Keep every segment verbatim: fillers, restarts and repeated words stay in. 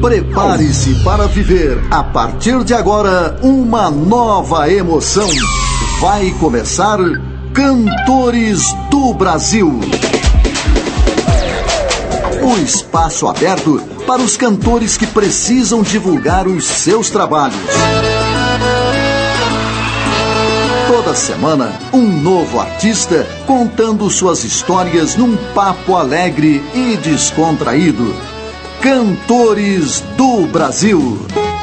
Prepare-se para viver, a partir de agora, uma nova emoção. Vai começar Cantores do Brasil. O espaço aberto para os cantores que precisam divulgar os seus trabalhos. Toda semana, um novo artista contando suas histórias num papo alegre e descontraído. Cantores do Brasil.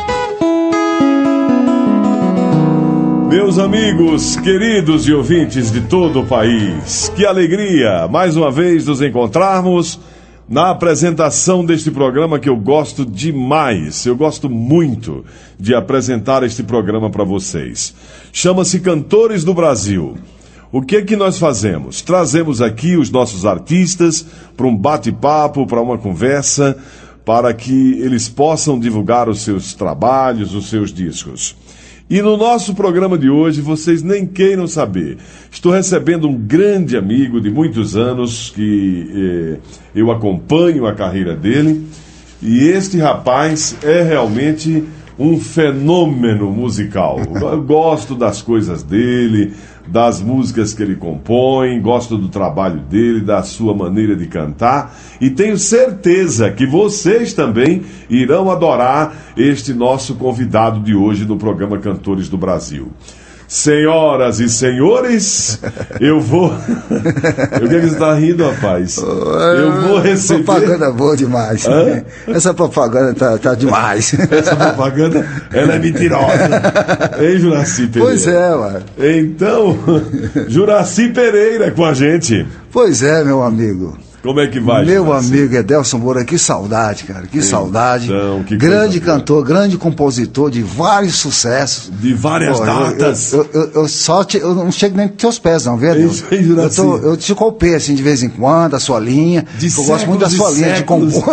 Meus amigos, queridos e ouvintes de todo o país, que alegria mais uma vez nos encontrarmos na apresentação deste programa que eu gosto demais. Eu gosto muito de apresentar este programa para vocês. Chama-se Cantores do Brasil. O que é que nós fazemos? Trazemos aqui os nossos artistas para um bate-papo, para uma conversa, para que eles possam divulgar os seus trabalhos, os seus discos. E no nosso programa de hoje, vocês nem queiram saber, estou recebendo um grande amigo de muitos anos, que eh, eu acompanho a carreira dele, e este rapaz é realmente um fenômeno musical. Eu gosto das coisas dele, das músicas que ele compõe, gosto do trabalho dele, da sua maneira de cantar, e tenho certeza que vocês também irão adorar este nosso convidado de hoje no programa Cantores do Brasil. Senhoras e senhores, eu vou... Eu quero que você está rindo, rapaz. Eu vou receber... Propaganda boa demais. Hã? Essa propaganda tá, tá demais. Essa propaganda, ela é mentirosa. Hein, Juraci Pereira? Pois é, mano. Então, Juraci Pereira com a gente. Pois é, meu amigo. Como é que vai, Meu Juraci? amigo Edelson Moura, que saudade, cara, que então, saudade. Que grande cantor, grande compositor de vários sucessos. De várias Pô, datas. Eu, eu, eu, eu só te, eu não chego nem nos teus pés, não, viu, Edelson? Eu, tô, eu te copei assim de vez em quando, a sua linha. De eu gosto muito da sua linha de compor.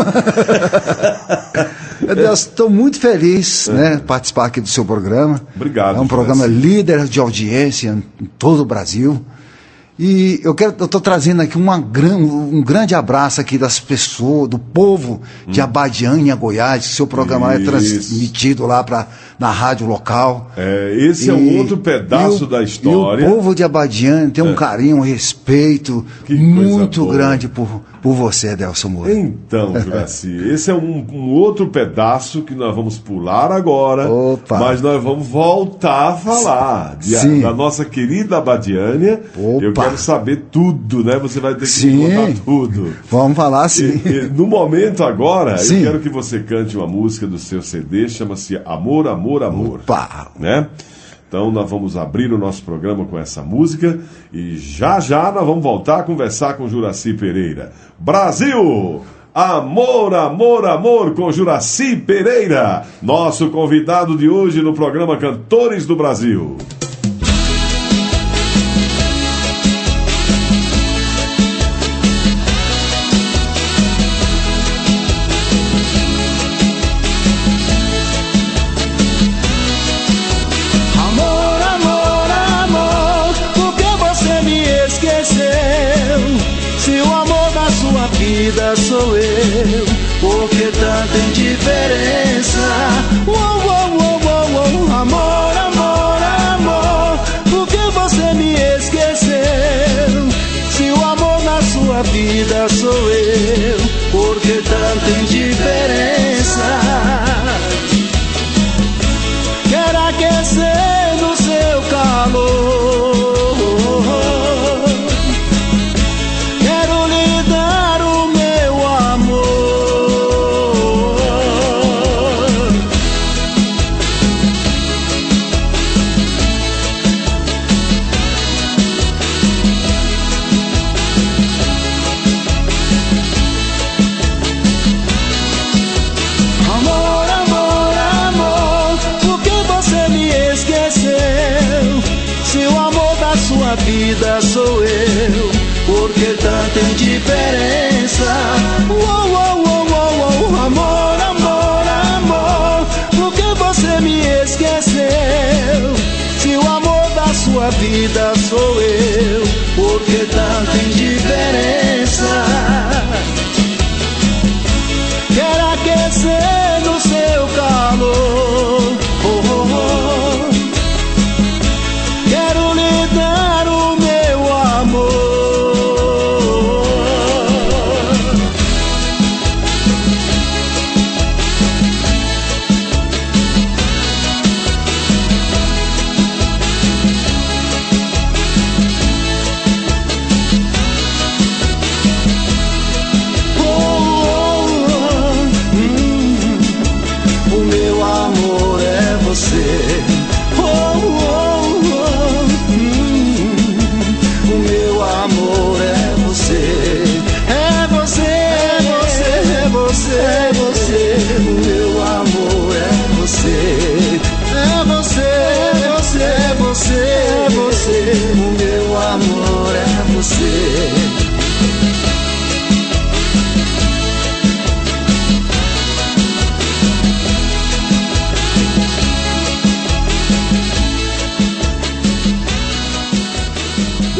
Edelson, estou muito feliz, é. né, participar aqui do seu programa. Obrigado. É um programa assim. líder de audiência em todo o Brasil. E eu quero, eu estou trazendo aqui uma, um grande abraço aqui das pessoas, do povo de hum. Abadiânia, Goiás, que seu programa Isso. é transmitido lá pra, na rádio local. É, esse e, é um outro pedaço o, da história. E o povo de Abadiânia tem um é. carinho, um respeito que muito grande por, por você, Edelson Moura. Então, Juraci, esse é um, um outro pedaço que nós vamos pular agora, Opa. mas nós vamos voltar a falar de, a, da nossa querida Abadiânia. Opa. Eu quero saber tudo, né? Você vai ter que sim. me contar tudo. Vamos falar sim. E, e, no momento agora, sim. eu quero que você cante uma música do seu C D, chama-se Amor, Amor, Amor. Opa. Né? Então nós vamos abrir o nosso programa com essa música e já já nós vamos voltar a conversar com Juraci Pereira. Brasil! Amor, amor, amor com Juraci Pereira, nosso convidado de hoje no programa Cantores do Brasil. Sou eu, por que tanta indiferença? Uou, uou, uou, uou, uou. Amor, amor, amor, por que você me esqueceu? Se o amor na sua vida sou eu, por que tanta indiferença? Quero aquecer no seu calor,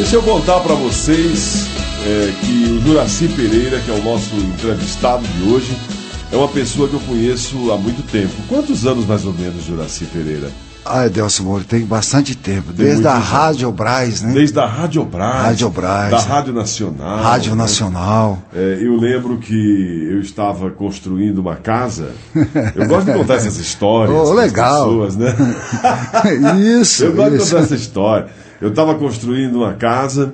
Deixa eu contar para vocês é, que o Juracy Pereira, que é o nosso entrevistado de hoje, é uma pessoa que eu conheço há muito tempo. Quantos anos mais ou menos, Juracy Pereira? Ah, Adelson Moura, tem bastante tempo. Tem Desde a Rádio Brás, né? Desde a Rádio Brás. Rádio Brás. Da Rádio Nacional. Rádio né? Nacional. É, eu lembro que eu estava construindo uma casa. Eu gosto de contar essas histórias. Oh, legal. Pessoas, né? Isso. Eu gosto isso. de contar essa história. Eu estava construindo uma casa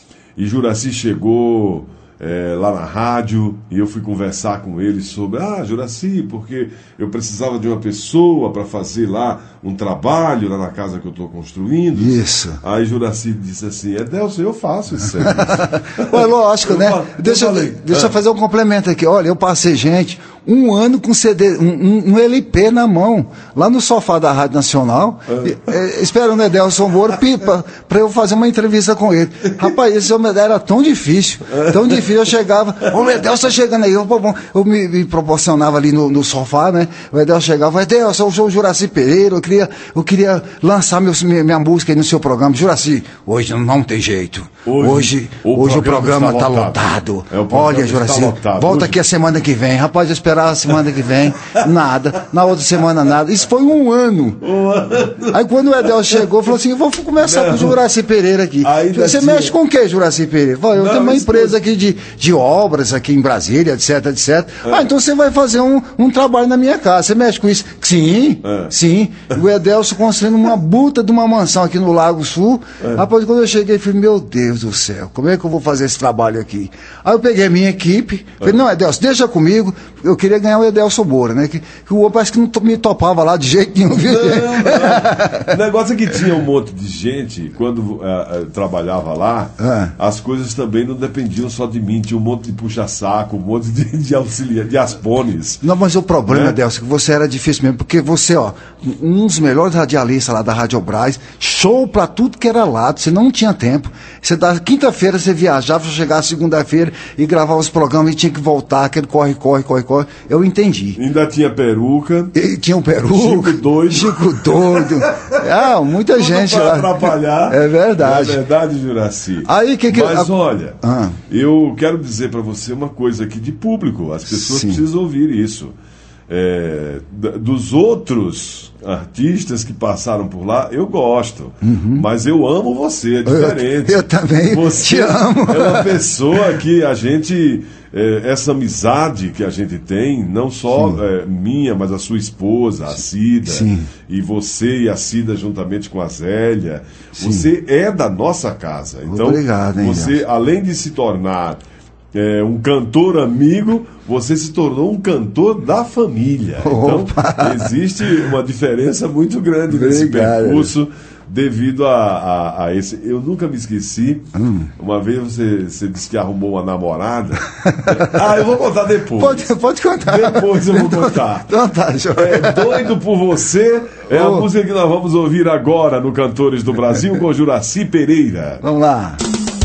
e Juracy chegou é, lá na rádio e eu fui conversar com ele sobre, ah, Juracy, porque eu precisava de uma pessoa para fazer lá um trabalho lá na casa que eu estou construindo. Isso. Aí Juracy disse assim, Adelson, eu faço isso. Ué, lógico, eu né? falo, deixa eu, falei, deixa ah. eu fazer um complemento aqui. Olha, eu passei, gente, um ano com C D, um, um, um L P na mão, lá no sofá da Rádio Nacional, Ah. e, é, esperando o Adelson Moura para eu fazer uma entrevista com ele. Rapaz, esse homem era tão difícil, tão difícil. Eu chegava, ô, o Adelson chegando aí, eu, eu me, me proporcionava ali no, no sofá, né? O Adelson chegava, Adelson, eu sou o Juracy Pereira, eu queria, eu queria lançar meus, minha, minha música aí no seu programa. Juracy, hoje não tem jeito. Hoje, hoje, o, hoje programa o programa está lotado. lotado. É, o programa Olha, Juracy, lotado. volta hoje... aqui a semana que vem. Rapaz, eu esperava a semana que vem, nada. Na outra semana, nada. Isso foi um ano. Um ano. Aí quando o Edel chegou, falou assim, eu vou começar não. com o Juracy Pereira aqui. Ainda Você tinha... mexe com o que, Juracy Pereira? Eu não, tenho uma empresa foi... aqui de, de obras aqui em Brasília, etc, etcétera. É. Ah, então você vai fazer um, um trabalho na minha casa. Você mexe com isso? Sim, é. sim. O Edelson construindo uma buta de uma mansão aqui no Lago Sul. É. Rapaz, quando eu cheguei, eu falei, meu Deus do céu, como é que eu vou fazer esse trabalho aqui? Aí eu peguei a minha equipe, falei, é. não, Edelson, deixa comigo. Eu queria ganhar o Edelson Moura, né? Que, que o outro parece que não me topava lá de jeito nenhum. Viu? Não, não. O negócio é que tinha um monte de gente, quando uh, uh, trabalhava lá, é. as coisas também não dependiam só de mim. Tinha um monte de puxa-saco, um monte de, de auxiliar, de aspones. Não, mas o problema, Edelson, é que você era difícil mesmo, porque você, ó, um dos melhores radialistas lá da Rádio Brás, show pra tudo que era lado, você não tinha tempo. Você da quinta-feira você viajava, chegar segunda-feira e gravar os programas e tinha que voltar, aquele corre, corre, corre, corre. Eu entendi. Ainda tinha peruca. E tinha um peruca. Chico doido. Chico doido. Ah, muita Tudo gente pra lá. atrapalhar. É verdade. É verdade, Juracy. Aí, que que... Mas olha, ah. eu quero dizer pra você uma coisa aqui de público. As pessoas Sim. precisam ouvir isso. É, dos outros artistas que passaram por lá, eu gosto, uhum. mas eu amo você, é diferente. Eu, eu também você te amo. É uma pessoa que a gente, é, essa amizade que a gente tem, não só é, minha, mas a sua esposa, a Cida, Sim. e você e a Cida juntamente com a Zélia, Sim. você é da nossa casa. Então, Obrigado, hein, você, Deus. além de se tornar É, um cantor amigo, você se tornou um cantor da família. Então, Opa. existe uma diferença muito grande Obrigado. nesse percurso devido a, a, a esse... Eu nunca me esqueci, hum. uma vez você, você disse que arrumou uma namorada. Ah, eu vou contar depois. Pode, pode contar. Depois eu vou contar. Então tá, é, Doido por Você é oh. a música que nós vamos ouvir agora no Cantores do Brasil com Juracy Pereira. Vamos lá.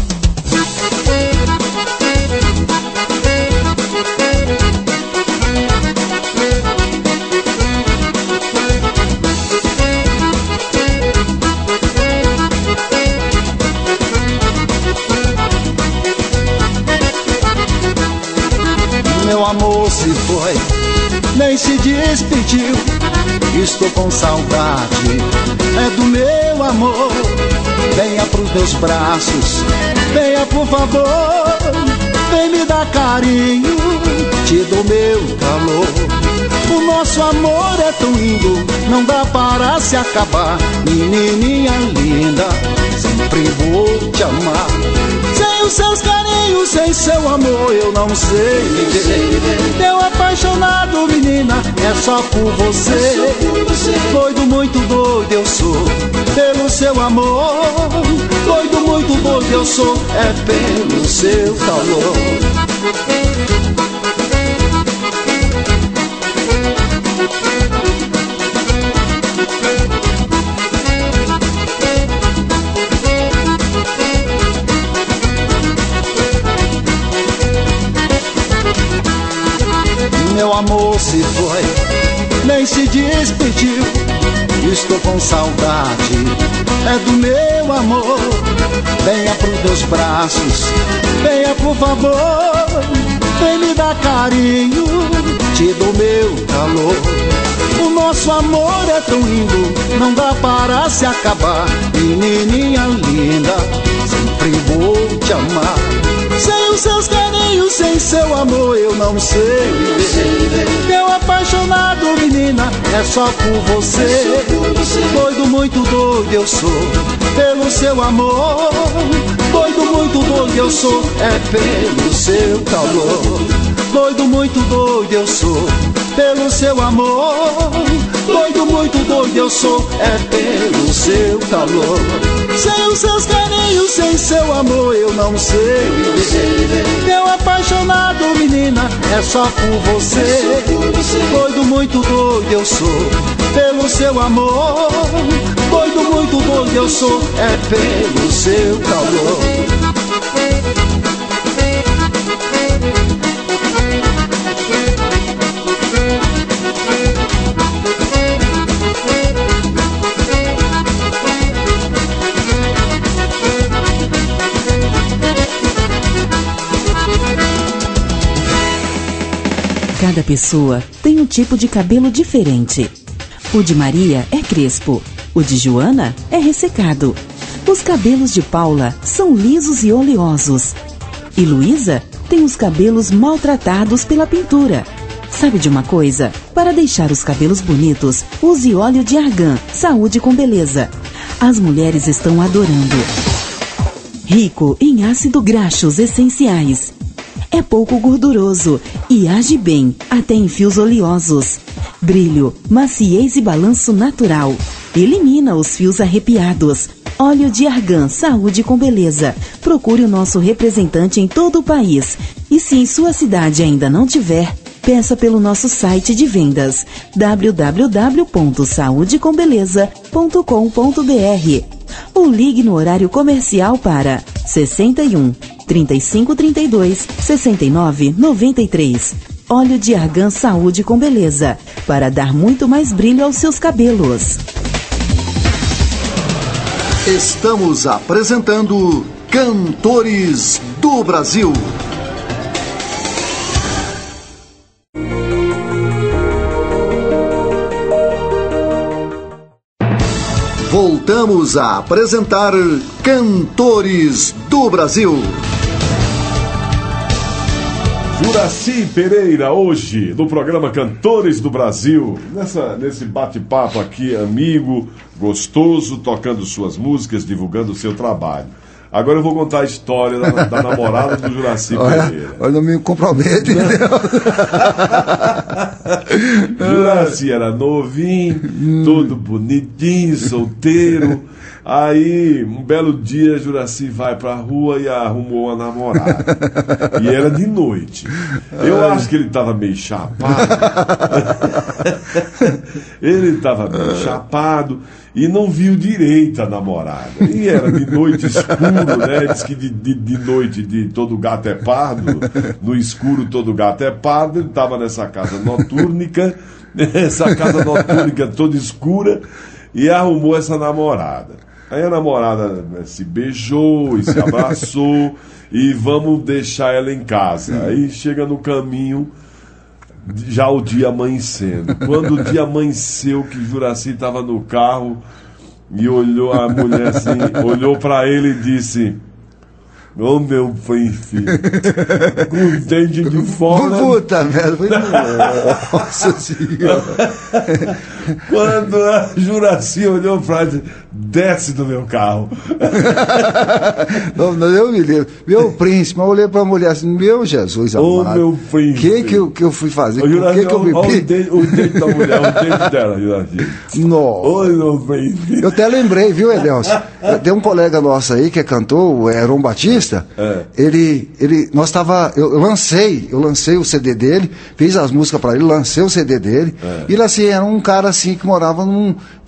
Meu amor se foi, nem se despediu. Estou com saudade, é do meu amor. Venha pros meus braços, venha por favor. Vem me dar carinho, te dou meu calor. O nosso amor é tão lindo, não dá para se acabar. Menininha linda, sempre vou te amar. Sem os seus carinhos, sem seu amor, eu não sei viver. Meu apaixonado, menina, é só por você. Doido, muito doido eu sou, pelo seu amor. Doido, muito doido eu sou, é pelo seu calor. Meu amor se foi, nem se despediu. Estou com saudade, é do meu amor. Venha pros meus braços, venha por favor, vem me dar carinho, te dou meu calor. O nosso amor é tão lindo, não dá para se acabar. Menininha linda, sempre vou te amar. Sem os seus carinhos, sem seu amor eu não sei viver. Meu apaixonado, menina, é só por você. Doido, muito doido eu sou pelo seu amor. Doido, muito doido eu sou, é pelo seu calor. Doido, muito doido eu sou pelo seu amor. Doido, muito doido eu sou, é pelo seu calor. Sem os seus carinhos, sem seu amor eu não sei viver. Meu apaixonado, menina, é só por você. Doido, muito doido eu sou pelo seu amor. Doido, muito doido eu sou, é pelo seu calor. Cada pessoa tem um tipo de cabelo diferente. O de Maria é crespo, o de Joana é ressecado. Os cabelos de Paula são lisos e oleosos. E Luísa tem os cabelos maltratados pela pintura. Sabe de uma coisa? Para deixar os cabelos bonitos, use óleo de argan, saúde com beleza. As mulheres estão adorando. Rico em ácido graxos essenciais. É pouco gorduroso e age bem, até em fios oleosos. Brilho, maciez e balanço natural. Elimina os fios arrepiados. Óleo de argan, saúde com beleza. Procure o nosso representante em todo o país. E se em sua cidade ainda não tiver, peça pelo nosso site de vendas w w w ponto saúde com beleza ponto com ponto b r ou ligue no horário comercial para sessenta e um, trinta e cinco, trinta e dois, sessenta e nove, noventa e três. Óleo de argan saúde com beleza, para dar muito mais brilho aos seus cabelos. Estamos apresentando Cantores do Brasil. Voltamos a apresentar Cantores do Brasil. Juraci Pereira, hoje, no programa Cantores do Brasil, nessa, nesse bate-papo aqui, amigo, gostoso, tocando suas músicas, divulgando o seu trabalho. Agora eu vou contar a história da, da namorada do Juraci Pereira. Olha, não me compromete. Juraci era novinho, todo bonitinho, solteiro. Aí, um belo dia, Juraci vai pra rua e arrumou uma namorada. E era de noite. Eu acho que ele tava meio chapado. Ele tava meio chapado e não viu direito a namorada. E era de noite escuro, né? Diz que de, de, de noite de todo gato é pardo. No escuro todo gato é pardo. Ele tava nessa casa notúrnica, essa casa notúrnica toda escura, e arrumou essa namorada. Aí a namorada se beijou e se abraçou e vamos deixar ela em casa. Aí chega no caminho, já o dia amanhecendo. Quando o dia amanheceu, que Juraci estava no carro e olhou a mulher assim, olhou para ele e disse: ô oh, meu bem, filho, com o dente de fora. Puta merda, nossa senhora. Quando a Juraci olhou pra ele, desce do meu carro. Não, não, eu me lembro. Meu príncipe, eu olhei pra mulher assim, meu Jesus amado. Ô meu príncipe. O que que eu, que eu fui fazer? O que que eu bebi? O dente, o dente da mulher, o dente dela, Juraci. Nossa. Ô meu príncipe. Eu até lembrei, viu, Edelcio? Tem um colega nosso aí que é cantor, o Heron Batista. É. Ele, ele, nós tava, eu, eu lancei, eu lancei o C D dele, fiz as músicas pra ele, lancei o C D dele. É. E ele assim, era um cara assim que morava num,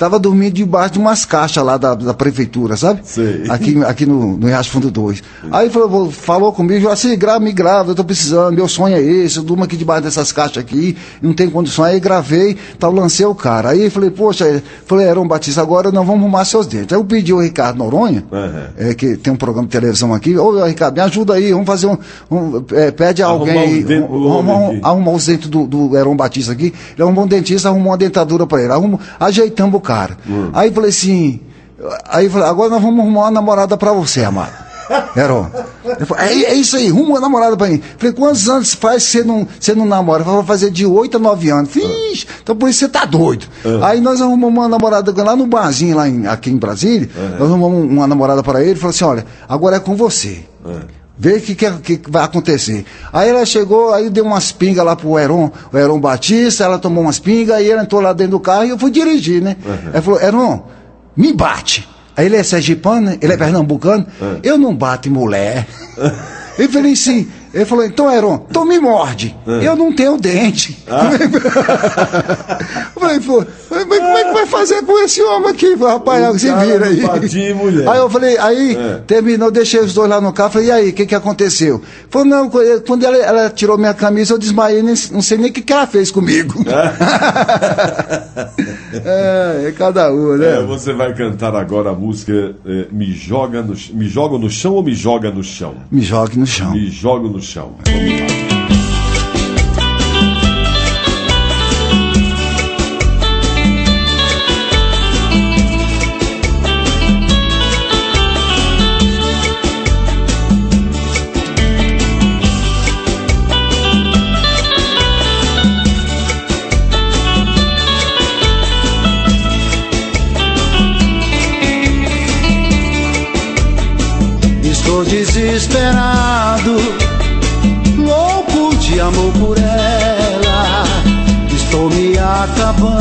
tava dormindo debaixo de umas caixas lá da, da prefeitura, sabe? Sei. Aqui, aqui no, no Riacho Fundo dois. Aí falou, falou comigo, assim, grava, me grava, eu tô precisando, meu sonho é esse, eu durmo aqui debaixo dessas caixas aqui, não tem condições. Aí gravei, tal, lancei o cara. Aí falei, poxa, falei, Heron Batista, agora nós vamos arrumar seus dentes. Aí eu pedi ao Ricardo Noronha, uhum. é, que tem um programa de televisão aqui, ô Ricardo, me ajuda aí, vamos fazer um, um é, pede a alguém aí, um, arrumar os dentes do, do Heron Batista aqui. Ele arrumou um dentista, arrumou uma dentadura pra ele, arrumou, ajeitamos o cara. Uhum. Aí falei assim, aí falei, agora nós vamos arrumar uma namorada pra você, amado. Heron. É, é isso aí, rumo uma namorada pra mim. Falei, quantos anos faz que você não, você não namora? Vai fazer de oito a nove anos. Fiz, então por isso você tá doido. Uhum. Aí nós arrumamos uma namorada lá no barzinho, lá em, aqui em Brasília. Uhum. Nós arrumamos uma namorada para ele e falou assim: olha, agora é com você. Uhum. Vê o que, que, que vai acontecer. Aí ela chegou, aí deu umas pingas lá pro Heron, o Heron Batista, ela tomou umas pingas, aí ela entrou lá dentro do carro e eu fui dirigir, né? Uhum. Ela falou, Heron, me bate. Aí ele é sergipano, né? Ele é pernambucano. Uhum. Eu não bato em mulher. Eu falei assim, ele falou, então Heron, então me morde. Uhum. Eu não tenho dente. Ah. Eu falei, pô, mas como é que vai fazer com esse homem aqui, rapaz? Se vira aí. Batia, mulher. Aí eu falei, aí é. terminou, deixei os dois lá no carro, falei, e aí, o que que aconteceu? Falou, não, quando ela, ela tirou minha camisa, eu desmaiei, nem, não sei nem o que que ela fez comigo. É, é cada um, né? É, você vai cantar agora a música é, Me Joga no Me Joga no Chão ou Me Joga no Chão? Me Jogue no Chão. Me Jogo no Chão. Vamos lá. Estou desesperado, louco de amor por ela. Estou me acabando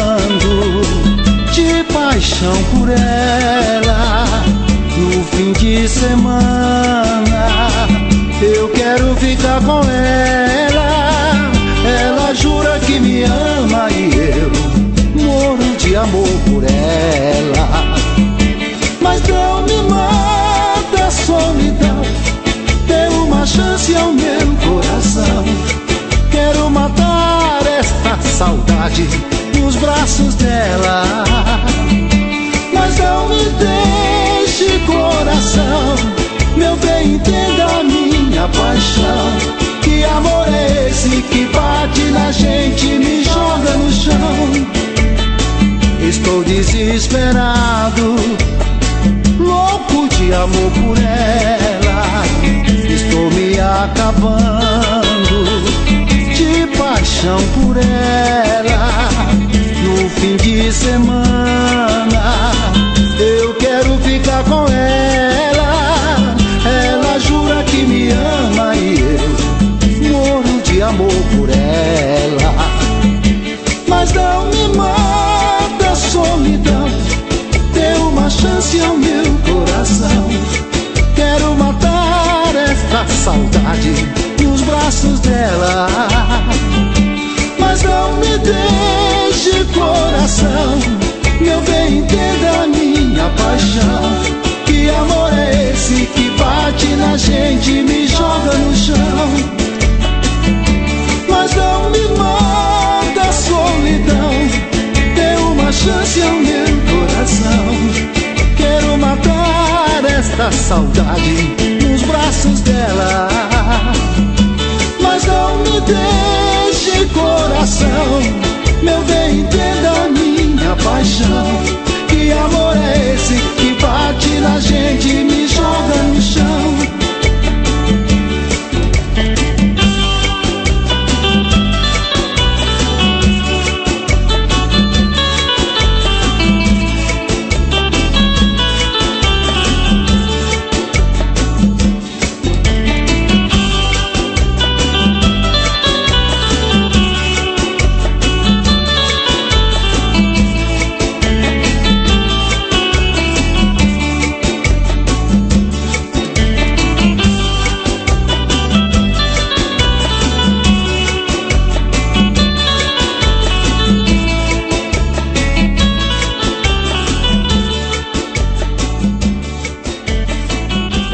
de paixão por ela. No fim de semana eu quero ficar com ela. Ela jura que me ama e eu morro de amor por ela. Mas não me mata a solidão, dê uma chance ao meu coração. Quero matar esta saudade nos braços dela. Mas não me deixe, coração, meu bem, entenda a minha paixão. Que amor é esse que bate na gente e me joga no chão? Estou desesperado, louco de amor por ela. Estou me acabando de paixão por ela. No fim de semana eu quero ficar com ela. Ela jura que me ama e eu morro de amor por ela. Mas não me mata a solidão, dê uma chance ao meu coração. Quero matar esta saudade nos braços dela. Mas não me deixe, coração, meu bem, entenda a minha paixão. Que amor é esse que bate na gente e me joga no chão? Mas não me mata a solidão, dê uma chance ao meu coração. Quero matar esta saudade nos braços dela. Mas não me deixe, coração, meu bem, entenda a minha paixão. Que amor é esse que bate na gente e me joga no chão?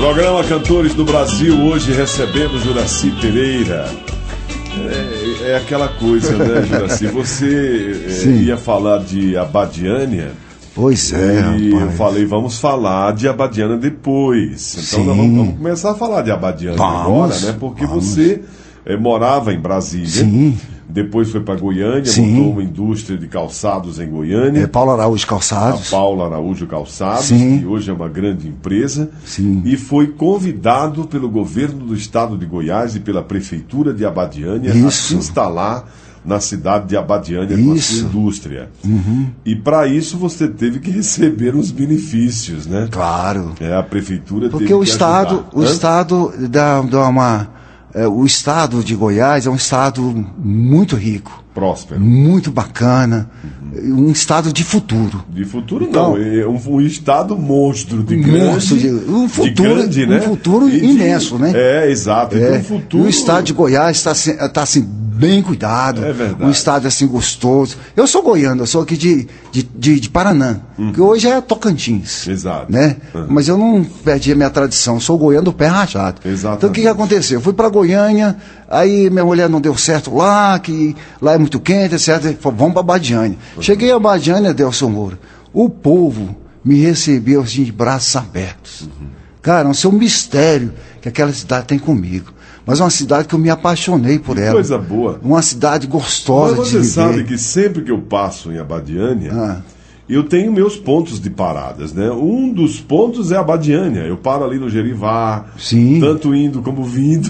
Programa Cantores do Brasil, hoje recebendo Juraci Pereira. É, é aquela coisa, né, Juraci? Você é, ia falar de Abadiânia. Pois é, E rapaz. eu falei, vamos falar de Abadiânia depois. Então Sim. nós vamos, vamos começar a falar de Abadiânia Vamos, agora, né? Porque vamos. você é, morava em Brasília. Sim. Depois foi para Goiânia, Sim. montou uma indústria de calçados em Goiânia. É Paulo Araújo A Calçados. Paula Araújo Calçados, Sim. que hoje é uma grande empresa, Sim. e foi convidado pelo governo do estado de Goiás e pela prefeitura de Abadiânia a Isso. se instalar na cidade de Abadiânia com a sua Isso. indústria. Uhum. E para isso você teve que receber uns benefícios, né? Claro. É, a prefeitura Porque teve o que Estado, ajudar. o Hã? Estado dá, dá uma. é, o Estado de Goiás é um Estado muito rico, Próspero. muito bacana, um Estado de futuro. De futuro Então- não, é um, um estado monstro de grande, Monstro de- um de futuro- grande, um né? futuro E de- imenso, né? É, exato. E É, um futuro... e o Estado de Goiás está assim, tá, assim, bem cuidado. É verdade. Um estado assim gostoso. Eu sou goiano, eu sou aqui de, de, de, de Paraná, que hoje é Tocantins. Exato. Né? Uhum. Mas eu não perdi a minha tradição, sou goiano do pé rachado. Exatamente. Então o que, que aconteceu? Eu fui para Goiânia, aí minha mulher não deu certo lá, que lá é muito quente, etcétera. Falei, vamos para Abadiânia. Cheguei a Abadiânia, Delson Moura. O povo me recebeu assim, de braços abertos. Cara, não sei o mistério que aquela cidade tem comigo. Mas é uma cidade que eu me apaixonei por ela. Coisa boa. Uma cidade gostosa Mas de você viver. sabe que sempre que eu passo em Abadiânia, Ah. eu tenho meus pontos de paradas, né? Um dos pontos é Abadiânia. Eu paro ali no Gerivá, Sim. tanto indo como vindo.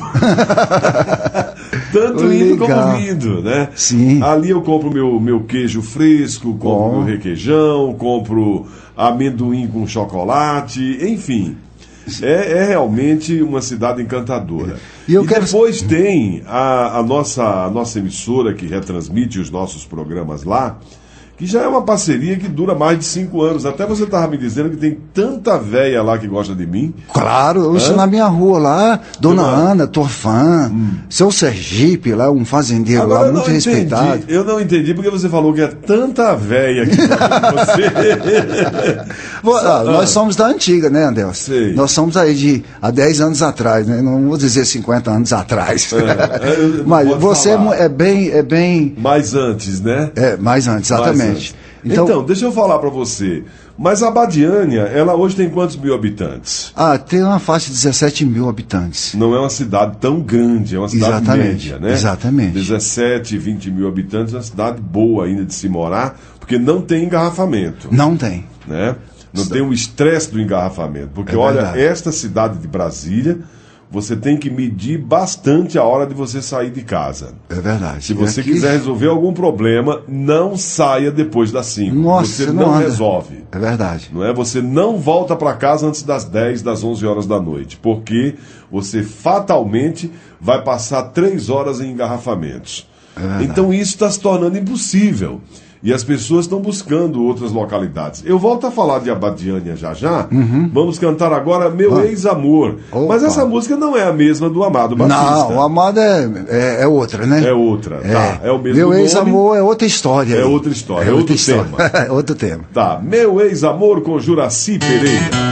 Tanto indo como Legal. vindo, né? Sim. Ali eu compro meu, meu queijo fresco, compro Bom. meu requeijão, compro amendoim com chocolate, enfim. É, é realmente uma cidade encantadora. E eu e quero- depois tem a, a, nossa, a nossa emissora que retransmite os nossos programas lá, que já é uma parceria que dura mais de cinco anos. Até você estava me dizendo que tem tanta véia lá que gosta de mim. Claro, eu estou Hã? na minha rua lá, Dona Dona- Ana, tua fã, seu Sergipe lá, um fazendeiro Agora, lá, eu muito não respeitado. entendi, eu não entendi porque você falou que é tanta véia que gosta de você. Vo- ah, Ah. nós somos da antiga, né, Andel? Sei. Nós somos aí de há dez anos atrás, né? Não vou dizer cinquenta anos atrás. É, eu- Mas pode você é, falar. mu- é bem, é bem, Mas antes, né? é, mais antes, Mais exatamente. antes. Então, deixa eu falar pra você. Mas a Abadiânia, ela hoje tem quantos mil habitantes? ah, tem uma faixa de dezessete mil habitantes. Não é uma cidade tão grande, é uma cidade Exatamente, média, né? exatamente. dezessete, vinte mil habitantes, é uma cidade boa ainda de se morar, porque não tem engarrafamento, Não tem. né? Não tem o estresse do engarrafamento. Porque, É olha, verdade. esta cidade de Brasília, você tem que medir bastante a hora de você sair de casa. É verdade. Se você Aqui- quiser resolver algum problema, não saia depois das cinco. Nossa, você você não, não anda. resolve. É verdade. Não é? Você não volta para casa antes das dez, das onze horas da noite, porque você fatalmente vai passar três horas em engarrafamentos. verdade. Então isso está se tornando impossível. E as pessoas estão buscando outras localidades. Eu volto a falar de Abadiânia já já. Vamos cantar agora Meu Ah. Ex-Amor. Opa. Mas essa música não é a mesma do Amado Batista. Não, o Amado é, é, é outra, né? É outra, tá. É o mesmo Meu nome. ex-amor é outra história. É aí. outra história, é outro tema. É outro tema. Tá, Meu Ex-Amor com Juraci Pereira.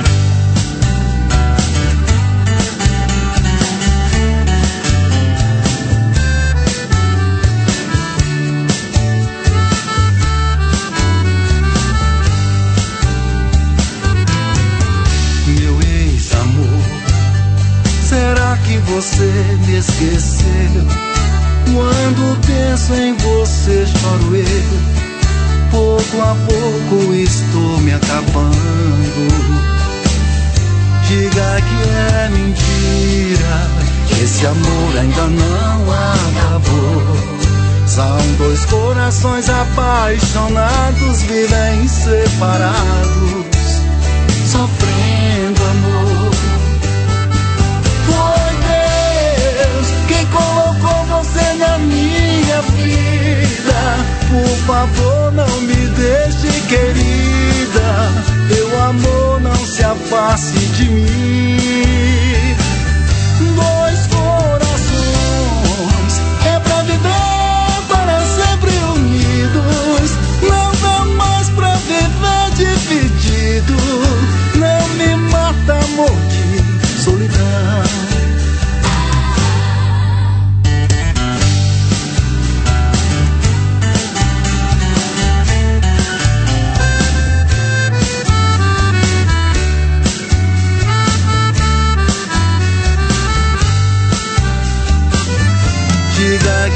Meu ex-amor, será que você me esqueceu? Quando penso em você, choro eu. Pouco a pouco estou me acabando. Diga que é mentira, que esse amor ainda não acabou. São dois corações apaixonados, vivem separados, sofrendo amor. Foi Deus quem colocou você na minha vida. Por favor, não me deixe, querida. Meu amor, não se afaste de mim. Dois corações é pra viver para sempre unidos. Não dá mais pra viver dividido. Não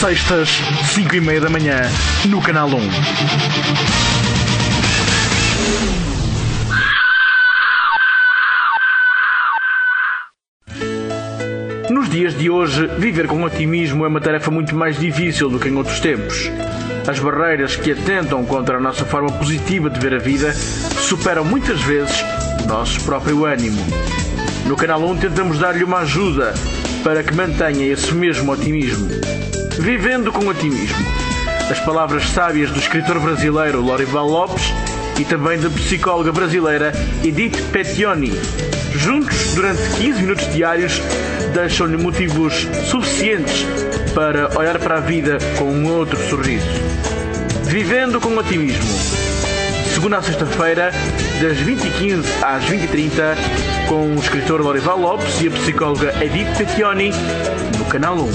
Sextas, cinco e meia da manhã, no Canal um. Nos dias de hoje, viver com otimismo é uma tarefa muito mais difícil do que em outros tempos. As barreiras que atentam contra a nossa forma positiva de ver a vida superam muitas vezes o nosso próprio ânimo. No Canal um tentamos dar-lhe uma ajuda para que mantenha esse mesmo otimismo. Vivendo com otimismo. As palavras sábias do escritor brasileiro Lorival Lopes e também da psicóloga brasileira Edith Petioni. Juntos, durante quinze minutos diários, deixam-lhe motivos suficientes para olhar para a vida com um outro sorriso. Vivendo com otimismo. Segunda a sexta-feira, das vinte e quinze às vinte e trinta, com o escritor Lorival Lopes e a psicóloga Edith Petioni, no Canal um.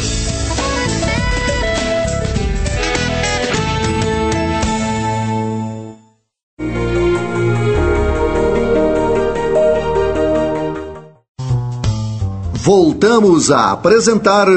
Voltamos a apresentar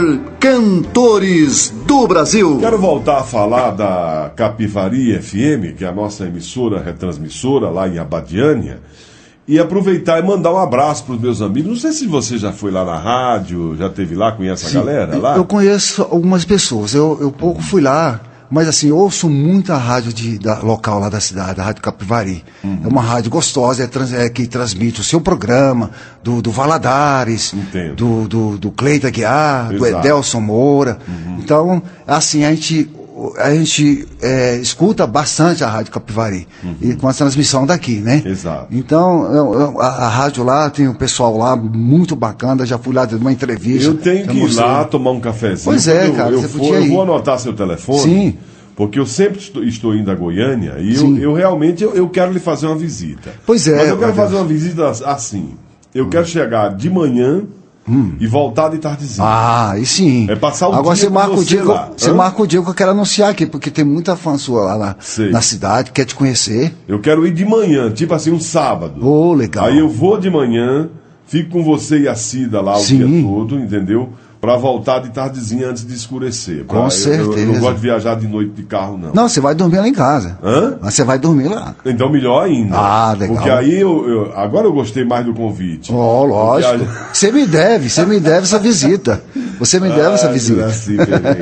Cantores do Brasil. Quero voltar a falar da Capivari F M, que é a nossa emissora, retransmissora lá em Abadiânia, e aproveitar e mandar um abraço para os meus amigos. Não sei se você já foi lá na rádio, já esteve lá, conhece a Sim, galera lá? Eu conheço algumas pessoas, eu, eu pouco fui lá, mas assim, ouço muito a rádio de, da, local lá da cidade, a Rádio Capivari. Uhum. É uma rádio gostosa, é, trans, é que transmite o seu programa, do, do Valadares, do, do, do Cleita Guiar, do Edelson Moura. Uhum. Então, assim, a gente, a gente é, escuta bastante a Rádio Capivari, uhum. e com a transmissão daqui, né? Exato. Então, eu, eu, a, a rádio lá, tem um pessoal lá muito bacana, já fui lá de uma entrevista. Eu tenho que ir lá tomar um cafezinho. Pois é, eu, cara, eu, você for, podia eu ir. vou anotar seu telefone. Sim. Porque eu sempre estou, estou indo a Goiânia e eu, eu realmente eu, eu quero lhe fazer uma visita. Pois é. Mas eu quero fazer uma visita assim. Eu hum. quero chegar de manhã hum. e voltar de tardezinha. Ah, e sim. É passar o Agora dia você marca com o dia, lá. Você marca o dia que eu quero anunciar aqui, porque tem muita fã sua lá na, na cidade, quer te conhecer. Eu quero ir de manhã, tipo assim, um sábado. Oh, legal. Aí eu vou de manhã, fico com você e a Cida lá o sim. dia todo, entendeu? Pra voltar de tardezinha antes de escurecer. Com pra, certeza. Eu, eu não gosto de viajar de noite de carro, não. Não, você vai dormir lá em casa. Hã? Mas você vai dormir lá. Então melhor ainda. Ah, legal. Porque aí eu, eu agora eu gostei mais do convite. Oh, lógico. A... Você me deve, você me deve essa visita. Você me deve ah, essa visita. Juraci,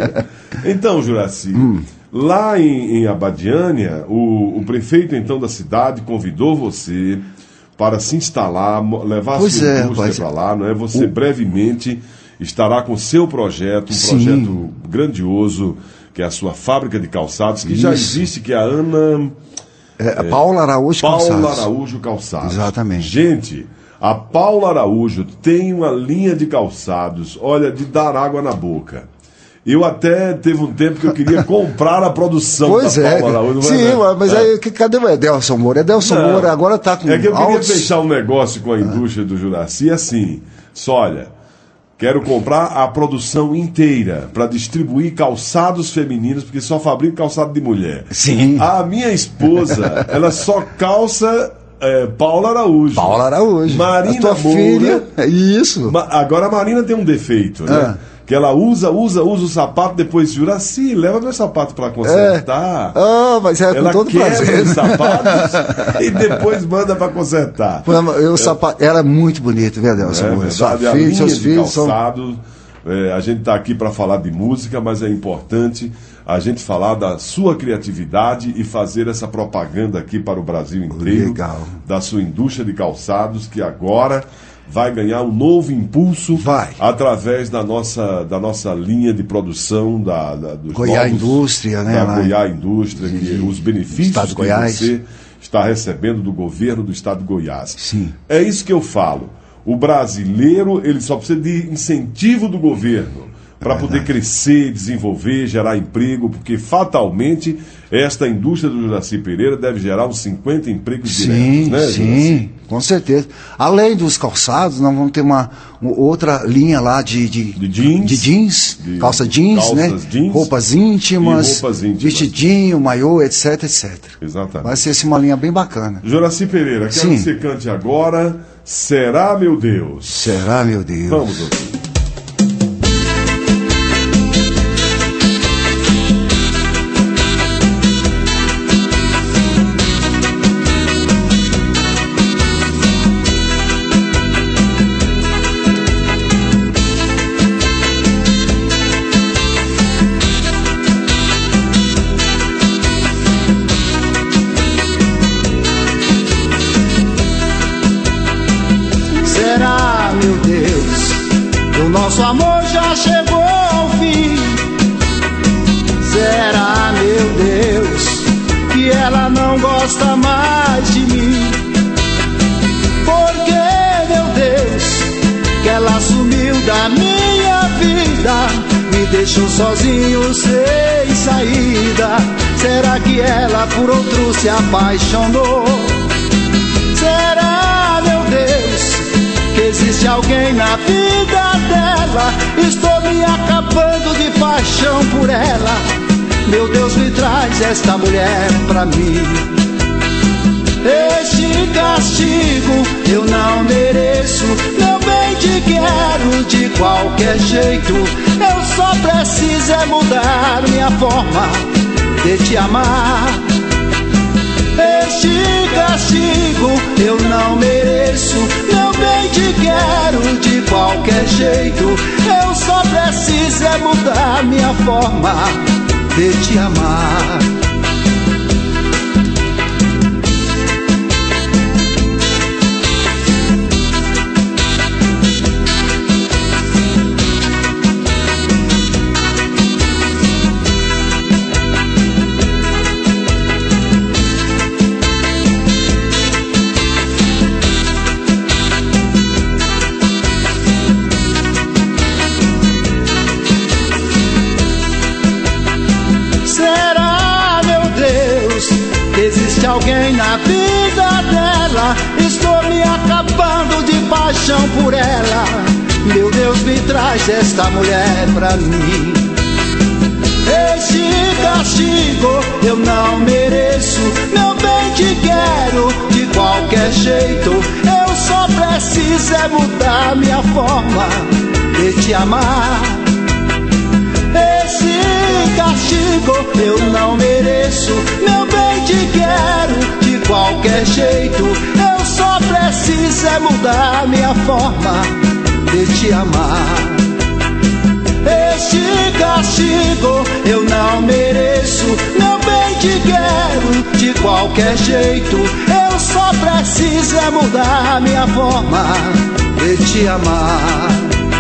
então, Juraci, hum. lá em, em Abadiânia, o, o prefeito então da cidade convidou você para se instalar, levar pois a sua é, indústria para lá, não é? Você o... brevemente estará com seu projeto, um Sim. projeto grandioso, que é a sua fábrica de calçados, que Isso. já existe, que é a Ana... É, é, Paula Araújo Calçados. Paula Araújo Calçados. Exatamente. Gente, a Paula Araújo tem uma linha de calçados, olha, de dar água na boca. Eu até teve um tempo que eu queria comprar a produção pois da é. Paula Araújo. Sim, é. mas é. aí cadê o Edelson Moura? Edelson Não, Moura agora está com É que eu queria altos... fechar um negócio com a indústria do Juraci assim, só olha... Quero comprar a produção inteira para distribuir calçados femininos, porque só fabrico calçado de mulher. Sim. A minha esposa, ela só calça é, Paula Araújo. Paula Araújo. Marina a tua Moura. Filha, isso. Ma, agora a Marina tem um defeito, né? Ah. Que ela usa, usa, usa o sapato, depois Juraci, leva meu sapato para consertar. É. Ah, mas é com ela todo quebra prazer. os sapatos e depois manda para consertar. Eu, o sapato, ela é muito bonita, viu, Adelson? É verdade, Sua a filha, linha seus de filhos calçado, são... é, a gente está aqui para falar de música, mas é importante a gente falar da sua criatividade e fazer essa propaganda aqui para o Brasil inteiro. Legal. Da sua indústria de calçados, que agora vai ganhar um novo impulso vai. através da nossa, da nossa linha de produção da, da dos Goiás novos, Indústria, né? Da lá. Goiás Indústria, que, de, os benefícios Estado que Goiás. você está recebendo do governo do Estado de Goiás. Sim. É isso que eu falo. O brasileiro, ele só precisa de incentivo do governo para é poder crescer, desenvolver, gerar emprego, porque fatalmente esta indústria do Juraci Pereira deve gerar uns cinquenta empregos sim, diretos, né, sim, Juraci? Com certeza. Além dos calçados, nós vamos ter uma, uma outra linha lá de, de, de jeans, de jeans de calça jeans, né? Jeans, roupas íntimas, roupas íntimas, vestidinho, maiô, etc, etcétera. Exatamente. Vai ser assim, uma linha bem bacana. Juraci Pereira, quero sim. que você cante agora Será Meu Deus. Será Meu Deus. Vamos ouvir. já chegou ao fim. Será, meu Deus, que ela não gosta mais de mim? Porque, meu Deus, que ela sumiu da minha vida, me deixou sozinho sem saída. Será que ela por outro se apaixonou? Será, meu Deus, que existe alguém na vida dela? Estou me acabando de paixão por ela. Meu Deus, me traz esta mulher pra mim. Este castigo eu não mereço. Meu bem, te quero de qualquer jeito. Eu só preciso é mudar minha forma de te amar. Este castigo eu não mereço. Meu bem, te quero de qualquer jeito. Eu só preciso é mudar minha forma de te amar. Alguém na vida dela, estou me acabando de paixão por ela. Meu Deus, me traz esta mulher pra mim. Este castigo eu não mereço. Meu bem, te quero de qualquer jeito. Eu só preciso é mudar minha forma de te amar. Esse castigo eu não mereço. Meu bem, te quero de qualquer jeito. Eu só preciso é mudar minha forma de te amar. Este castigo eu não mereço. Meu bem, te quero de qualquer jeito. Eu só preciso é mudar minha forma de te amar.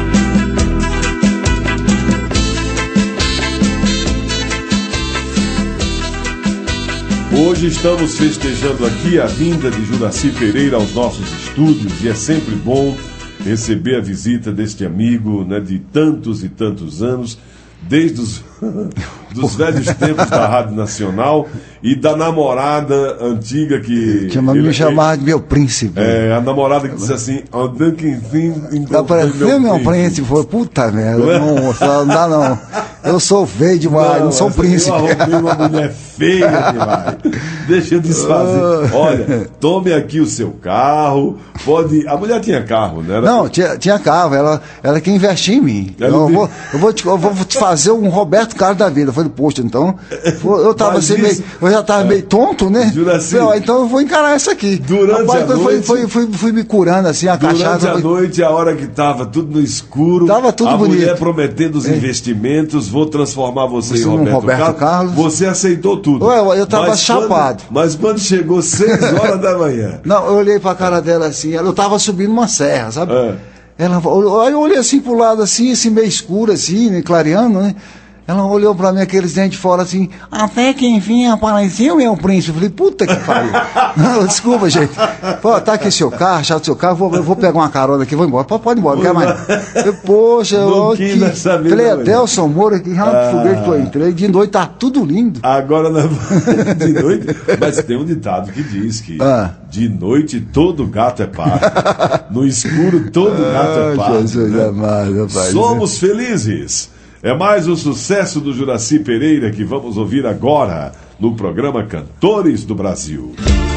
Hoje estamos festejando aqui a vinda de Juracy Pereira aos nossos estúdios e é sempre bom receber a visita deste amigo, né, de tantos e tantos anos, desde os dos velhos tempos da Rádio Nacional e da namorada antiga que... Chama, me chamava de meu príncipe. É, a namorada que disse assim, andando que enfim... Apareceu meu príncipe, foi puta merda, não, não dá não. Eu sou feio demais, não, não sou príncipe. Eu arrumei uma mulher feia demais. Deixa eu desfazer. Olha, tome aqui o seu carro, pode... A mulher tinha carro, né? Era... Não, tinha, tinha carro, ela, ela quer investir em mim. Eu vou, eu, vou te, eu vou te fazer um Roberto Carlos da vida. Eu falei, poxa, então, eu tava assim, meio, eu já tava meio tonto, né? Juracy, falei, então eu vou encarar isso aqui. Durante Rapaz, a noite... Fui, fui, fui me curando, assim, a durante cachaça... Durante a foi... noite, a hora que tava tudo no escuro, tava tudo a bonito. mulher prometendo os é. investimentos, vou transformar você, você em Roberto, Roberto Carlos. Carlos. Você aceitou tudo. Ué, eu tava mas chapado. Quando, mas quando chegou seis horas da manhã... Não, eu olhei pra cara dela assim, eu tava subindo uma serra, sabe? É. Ela, aí eu olhei assim pro lado, assim, assim, meio escuro, assim, né, clareando, né? Ela olhou pra mim, aqueles dentes fora, assim, até que enfim apareceu meu príncipe. Eu falei, puta que pariu. Não, desculpa, gente. Pô, tá aqui seu carro, achado seu carro, vou, eu vou pegar uma carona aqui, vou embora. Pô, pode ir embora, não quer mais. Eu, poxa, não eu, que... falei, Adelson Moura, que ramo de foguete que eu entrei, de noite tá tudo lindo. Agora, na... de noite, mas tem um ditado que diz que ah. de noite todo gato é pardo. No escuro todo gato é pardo. Jesus, né? amado, rapaz, Somos né? felizes. É mais um sucesso do Juracy Pereira que vamos ouvir agora no programa Cantores do Brasil.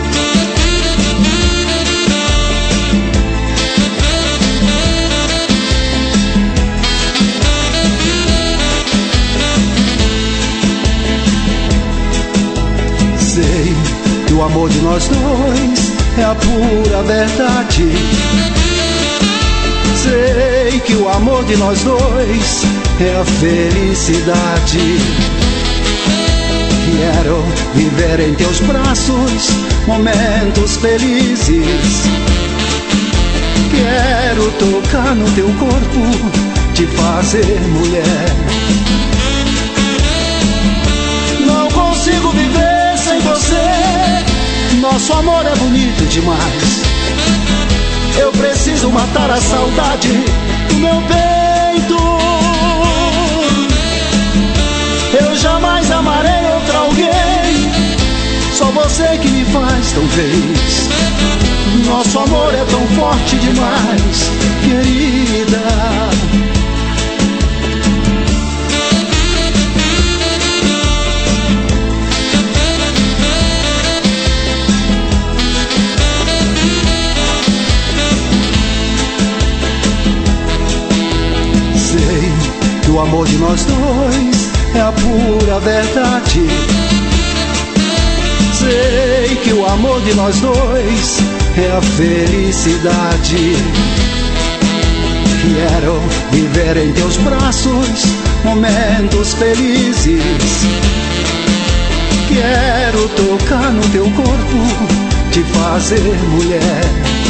Sei que o amor de nós dois é a pura verdade. Sei que o amor de nós dois é a felicidade. Quero viver em teus braços momentos felizes. Quero tocar no teu corpo te fazer mulher. Não consigo viver sem você, nosso amor é bonito demais. Eu preciso matar a saudade do meu peito. Eu jamais amarei outra alguém, só você que me faz tão feliz. Nosso amor é tão forte demais, querida. Sei que o amor de nós dois é a pura verdade. Sei que o amor de nós dois é a felicidade. Quero viver em teus braços momentos felizes. Quero tocar no teu corpo, te fazer mulher.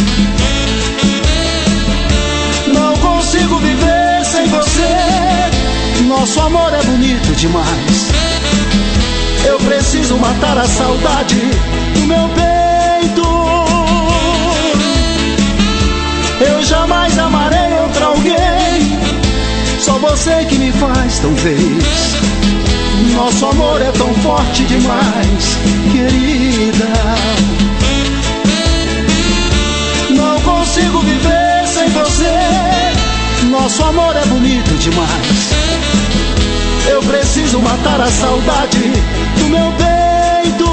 Não consigo viver sem você, nosso amor é bonito demais. Eu preciso matar a saudade do meu peito. Eu jamais amarei outra alguém, só você que me faz tão feliz. Nosso amor é tão forte demais, querida. Não consigo viver sem você, nosso amor é bonito demais. Eu preciso matar a saudade do meu peito.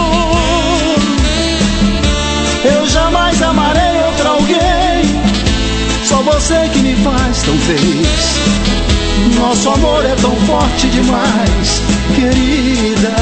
Eu jamais amarei outra alguém, só você que me faz tão feliz. Nosso amor é tão forte demais, querida.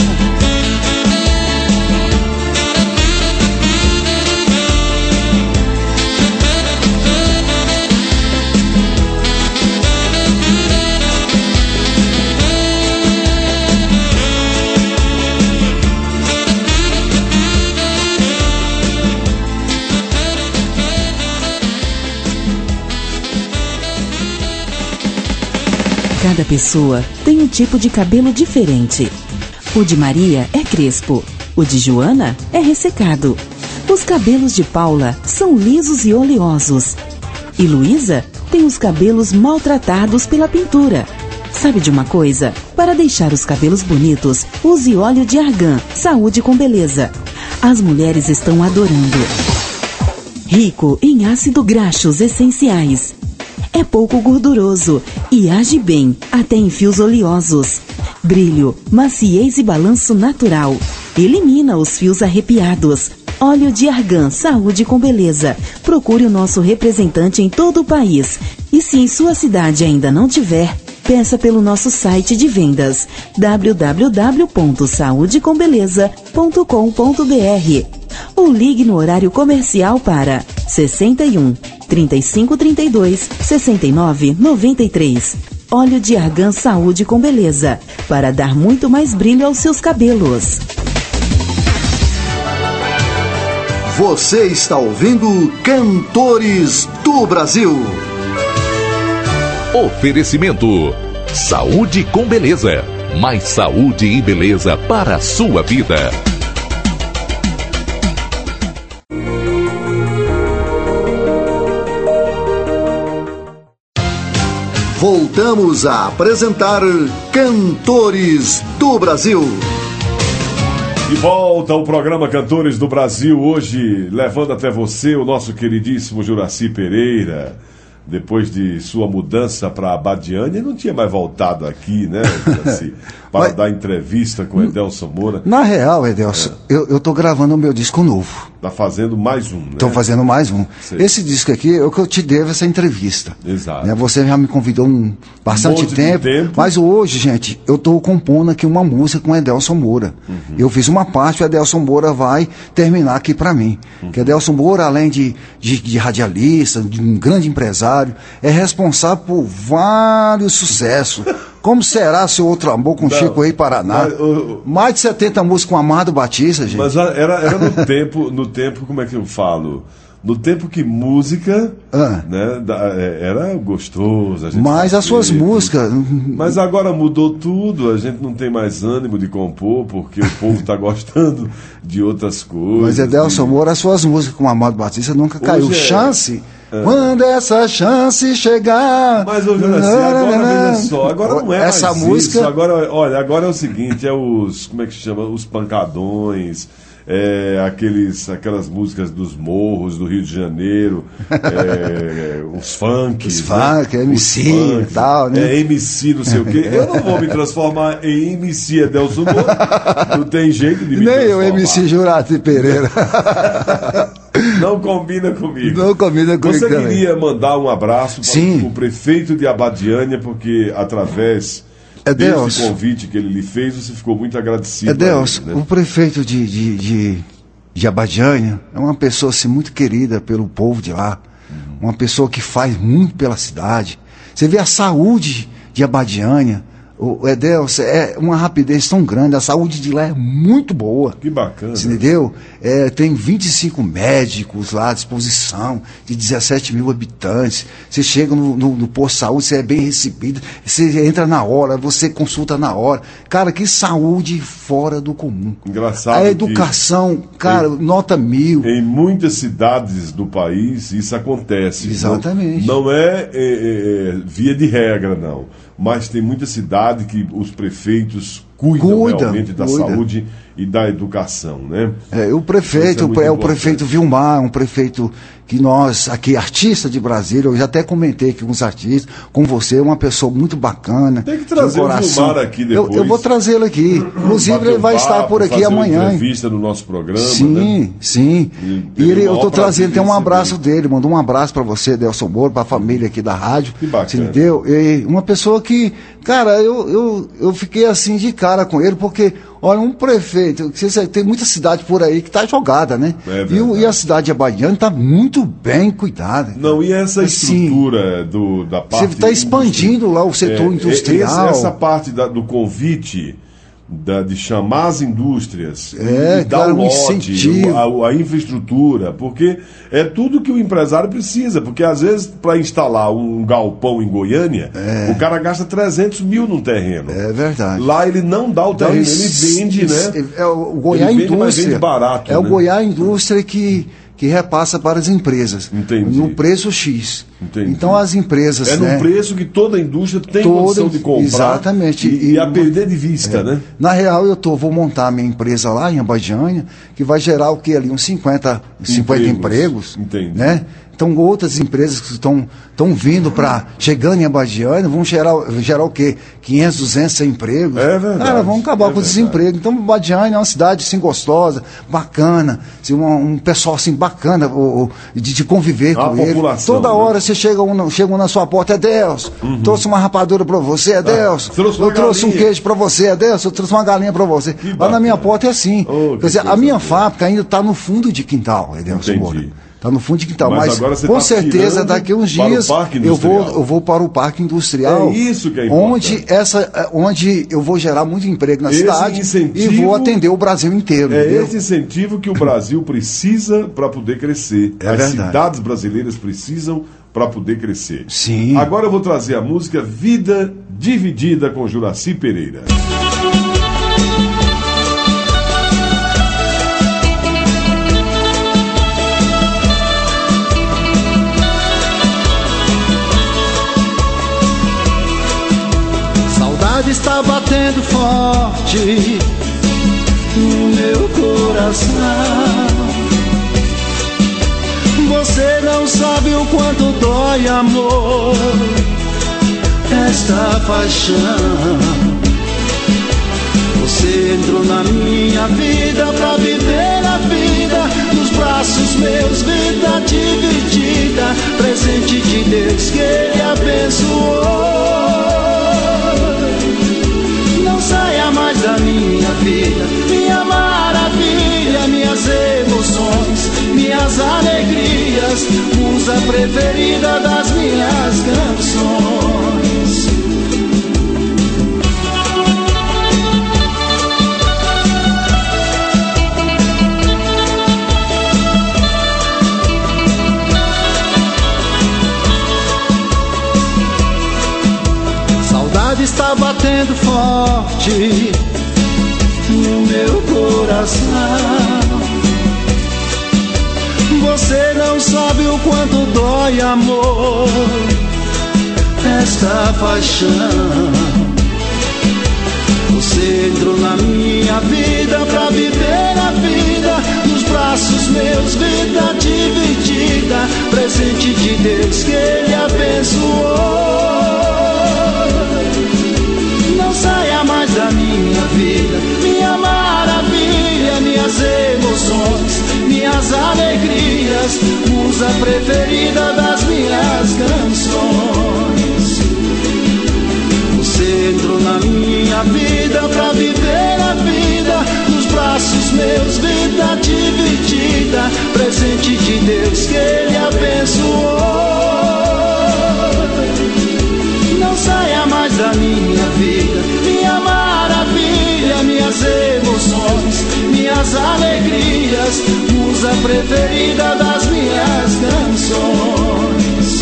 Cada pessoa tem um tipo de cabelo diferente. O de Maria é crespo, o de Joana é ressecado. Os cabelos de Paula são lisos e oleosos. E Luísa tem os cabelos maltratados pela pintura. Sabe de uma coisa? Para deixar os cabelos bonitos, use óleo de argan, saúde com beleza. As mulheres estão adorando. Rico em ácido graxos essenciais. É pouco gorduroso e age bem, até em fios oleosos. Brilho, maciez e balanço natural. Elimina os fios arrepiados. Óleo de argan, saúde com beleza. Procure o nosso representante em todo o país. E se em sua cidade ainda não tiver, peça pelo nosso site de vendas w w w ponto saúde com beleza ponto com ponto b r ou ligue no horário comercial para sessenta e um, trinta e cinco, trinta e dois, sessenta e nove, noventa e três. Óleo de argan saúde com beleza, para dar muito mais brilho aos seus cabelos. Você está ouvindo Cantores do Brasil. Oferecimento: saúde com beleza. Mais saúde e beleza para a sua vida. Voltamos a apresentar Cantores do Brasil. De volta ao programa Cantores do Brasil, hoje levando até você o nosso queridíssimo Juraci Pereira. Depois de sua mudança para Abadiânia, não tinha mais voltado aqui, né, Juraci, para Mas, dar entrevista com Edelson Moura. Na real, Edelson, é. eu, eu tô gravando o meu disco novo. Tá fazendo mais um, né? Tô fazendo mais um. Sei. Esse disco aqui é o que eu te devo essa entrevista. Exato. Né? Você já me convidou um bastante um tempo, tempo. Mas hoje, gente, eu tô compondo aqui uma música com Edelson Moura. Uhum. Eu fiz uma parte, o Edelson Moura vai terminar aqui para mim. Uhum. Que Edelson Moura, além de, de, de radialista, de um grande empresário, é responsável por vários sucessos. Como será seu outro amor com não, Chico Rei Paraná? Mas, uh, Mais de setenta músicas com Amado Batista, gente. Mas era, era no tempo, no tempo, como é que eu falo? no tempo que música Ah. né, da- é, era gostoso. A gente Mas as suas fazer, músicas. Mas agora mudou tudo, a gente não tem mais ânimo de compor, porque o povo está gostando de outras coisas. Mas Edelson Moura, as suas músicas com Amado Batista nunca caiu. Hoje é- Chance. É. Quando essa chance chegar. Mas hoje, olha assim, agora veja só, agora não é essa mais música. isso. Agora, olha, agora é o seguinte, é os, como é que chama? Os pancadões, é, aqueles, aquelas músicas dos morros do Rio de Janeiro, é, os funks. Os funk, né? M C Os e funks, tal, né? É M C, não sei o quê. Eu não vou me transformar em M C Edelson Moura. Não tem jeito de me Nem eu, transformar. M C Jurati Pereira. Não combina comigo. Não combina comigo Você também. queria mandar um abraço Sim. para o prefeito de Abadiânia, porque através Edelson. desse convite que ele lhe fez, você ficou muito agradecido. Edelson, a ele, né? o prefeito de, de, de, de Abadiânia é uma pessoa assim, muito querida pelo povo de lá. Uma pessoa que faz muito pela cidade. Você vê a saúde de Abadiânia. O Edelson, é uma rapidez tão grande, a saúde de lá é muito boa. Que bacana. Você entendeu? É, tem vinte e cinco médicos lá à disposição, de dezessete mil habitantes. Você chega no, no, no posto de saúde, você é bem recebido, você entra na hora, você consulta na hora. Cara, que saúde fora do comum. Engraçado. A que educação, cara, em, nota mil. Em muitas cidades do país isso acontece. Exatamente. Não, não é, é, é, é via de regra, não. Mas tem muita cidade que os prefeitos cuidam Cuida, realmente da cuida. saúde e da educação, né? É, o prefeito Isso é muito é o importante. prefeito Vilmar, um prefeito que nós, aqui, artista de Brasília, eu já até comentei aqui com os artistas, com você, uma pessoa muito bacana. Tem que trazer um o coração. Vilmar aqui Eu, depois. eu vou trazê-lo aqui. Inclusive, Bater ele um vai papo, estar por aqui fazer uma amanhã. entrevista no nosso programa, Sim, né? sim. E E teve ele, o eu maior estou prazer trazendo, de tem um receber. abraço dele, mandou um abraço para você, Delson Moura, para a família aqui da rádio. Que bacana. Você entendeu? E uma pessoa que, cara, eu, eu, eu fiquei assim de cara com ele, porque, olha, um prefeito, que você- tem muita cidade por aí que está jogada, né? É e, o- verdade. e a cidade de Abadiânia está muito bem cuidada. Não, e essa Assim, estrutura do, da parte... Você está expandindo lá o setor É, industrial. esse- essa parte da- do convite da- de chamar as indústrias É, e dar cara, o um lote, incentivo. o- a, a infraestrutura, porque é tudo que o empresário precisa, porque às vezes para instalar um galpão em Goiânia, o cara gasta trezentos mil num terreno. É verdade. Lá ele não dá o Então, terreno, isso- ele vende, isso- né? É o Goiás Ele vende, mas Indústria. vende barato, é o né? Goiás Indústria que, que repassa para as empresas. Entendi. No preço X. Entendi. Então as empresas. É né, no preço que toda a indústria tem Toda- condição de comprar. exatamente. E, e a perder de vista, É. né? Na real, eu tô, vou montar a minha empresa lá em Abadiânia, que vai gerar o que ali? Uns cinquenta, cinquenta empregos. Entendi. Né? Então, outras empresas que estão estão vindo para, chegando em Abadiânia, vão gerar, gerar o quê? quinhentos, duzentos, cem empregos. É verdade, Cara, vão acabar é com o verdade. desemprego. Então, Abadiânia é uma cidade, assim, gostosa, bacana, assim, um, um pessoal, assim, bacana o, o, de, de conviver A com ele. população, Toda né? hora você chega um, chega um na sua porta, é Deus, trouxe uma rapadura para você, é Deus, Uhum. trouxe uma eu trouxe um galinha. queijo para você, é Deus, eu trouxe uma galinha para você. Lá bacana. na minha porta é assim. Oh, que Quer dizer, a coisa minha boa. fábrica ainda está no fundo de quintal, Edelson Entendi. Moura. Está no fundo de quintal, Mas mas, agora você com tá certeza tirando daqui a uns para o dias parque eu vou, industrial. eu vou para o parque industrial. É isso que é onde importante. essa, onde eu vou gerar muito emprego na Esse cidade incentivo- e vou atender o Brasil inteiro. É entendeu? esse incentivo que o Brasil precisa para poder crescer. É As verdade. cidades brasileiras precisam para poder crescer. Sim. Agora eu vou trazer a música Vida Dividida com Juraci Pereira. Saudade está batendo forte no meu coração. Você não sabe o quanto dói, amor, esta paixão. Você entrou na minha vida pra viver a vida nos braços meus, vida dividida, presente de Deus que Ele abençoou. Não saia mais da minha vida, minha maravilha, minhas emoções, minhas alegrias, musa preferida das minhas canções. saudade está batendo forte no meu coração. Você não sabe o quanto dói, amor, esta paixão. Você entrou na minha vida pra viver a vida nos braços meus, vida dividida, presente de Deus que Ele abençoou. Não saia mais da minha vida, minha maravilha, minhas emoções, minhas alegrias, musa preferida das minhas canções. Você entrou na minha vida pra viver a vida nos braços meus, vida dividida, presente de Deus que Ele abençoou. Não saia mais da minha vida, minha maravilha, minhas emoções, minhas alegrias, musa preferida das minhas canções.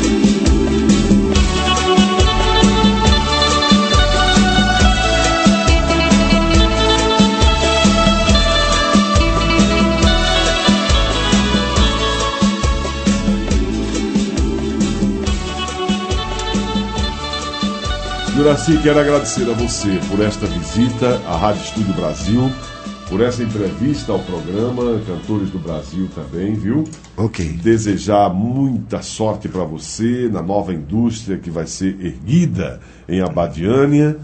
Juraci, quero agradecer a você por esta visita à Rádio Estúdio Brasil, por essa entrevista ao programa Cantores do Brasil também, viu? Ok. Desejar muita sorte para você na nova indústria que vai ser erguida em Abadiânia.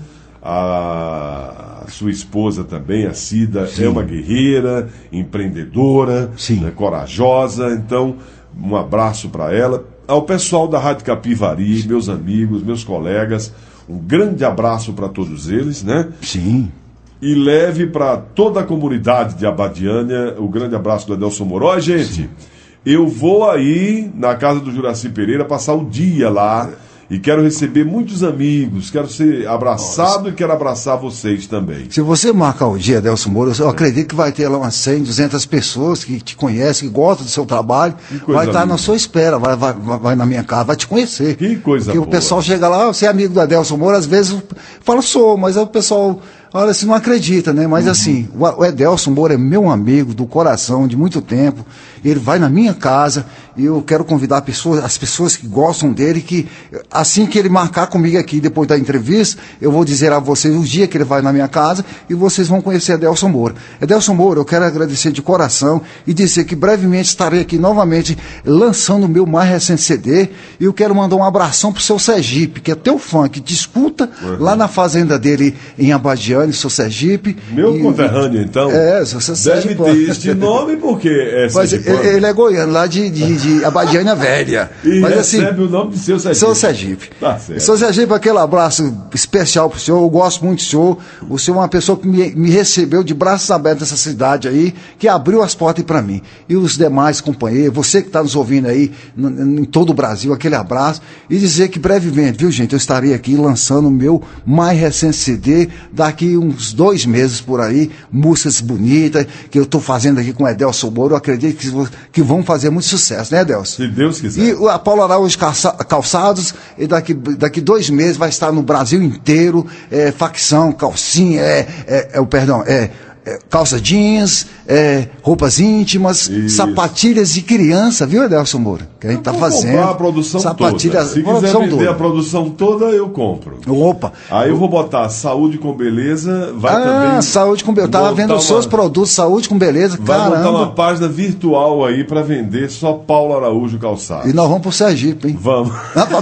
A sua esposa também, a Cida, Sim. é uma guerreira, empreendedora, né, corajosa. Então, um abraço para ela. Ao pessoal da Rádio Capivari, meus amigos, meus colegas, um grande abraço para todos eles, né? Sim. E leve para toda a comunidade de Abadiânia o grande abraço do Adelson Mourão. Ó, gente, Sim. eu vou aí na casa do Juraci Pereira passar o dia lá e quero receber muitos amigos, quero ser abraçado Nossa. e quero abraçar vocês também. Se você marcar o dia, Adelson Moura, eu acredito que vai ter lá umas cem, duzentas pessoas que te conhecem, que gostam do seu trabalho, vai estar na sua espera, vai, vai, vai na minha casa, vai te conhecer. Que coisa Porque boa. o pessoal chega lá, você é amigo do Adelson Moura, às vezes fala, sou, mas o pessoal... Olha, você não acredita, né? Mas uhum. assim, o Adelson Moura é meu amigo do coração, de muito tempo. Ele vai na minha casa e eu quero convidar pessoas, as pessoas que gostam dele, que assim que ele marcar comigo aqui, depois da entrevista, eu vou dizer a vocês o dia que ele vai na minha casa e vocês vão conhecer Adelson Moura. Adelson Moura, eu quero agradecer de coração e dizer que brevemente estarei aqui novamente lançando o meu mais recente C D e eu quero mandar um abração pro seu Sergipe, que é teu fã, que te escuta uhum. lá na fazenda dele em Abadiânia, sou Sergipe. Meu e, conterrâneo, então. É, sou Sergipe. Deve ter este nome porque é Mas ele, ele é goiano, lá de, de, de Abadiânia Velha. E Mas, recebe assim, o nome de seu Sergipe. Seu Sergipe. Tá certo. Seu Sergipe, aquele abraço especial pro senhor, eu gosto muito do senhor. O senhor é uma pessoa que me, me recebeu de braços abertos nessa cidade aí, que abriu as portas para mim. E os demais companheiros, você que está nos ouvindo aí, em todo o Brasil, aquele abraço. E dizer que brevemente, viu gente, eu estarei aqui lançando o meu mais recente C D, daqui uns dois meses por aí, músicas bonitas, que eu estou fazendo aqui com o Adelson Moura, eu acredito que, que vão fazer muito sucesso, né, Adelson? Se Deus quiser. E a Paulo Araújo Calçados, e daqui, daqui dois meses vai estar no Brasil inteiro, é, facção, calcinha, é, é, é o perdão, é... É, calça jeans, é, roupas íntimas, Isso. sapatilhas de criança, viu, Adelson Moura? Que a gente está fazendo. Comprar a produção sapatilha, toda. Se quiser vender toda. a produção toda, eu compro. Opa! Aí eu vou botar Saúde com Beleza, vai ah, também. Ah, Saúde com Beleza. Tava vendo os seus uma... produtos, Saúde com Beleza, vai caramba. Vai montar uma página virtual aí para vender só Paulo Araújo Calçado. E nós vamos pro Sergipe, hein? Vamos.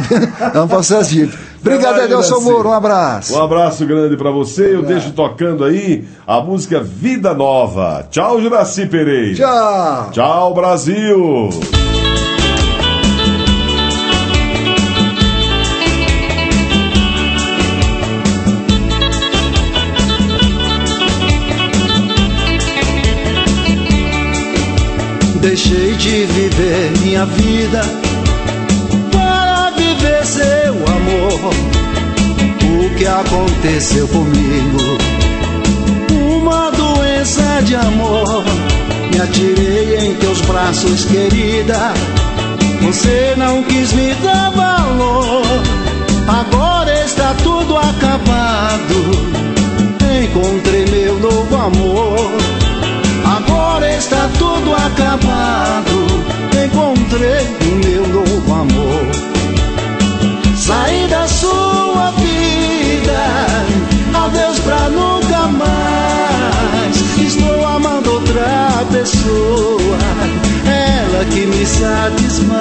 Vamos pro Sergipe. Obrigado, Adelson Moura, um abraço. Um abraço grande pra você. Eu é. deixo tocando aí a música Vida Nova. Tchau, Juraci Pereira. Tchau. Tchau, Brasil. Deixei de viver minha vida para viver seu amor. O que aconteceu comigo? Uma doença de amor. Me atirei em teus braços, querida. Você não quis me dar valor. Agora está tudo acabado. satisfaz.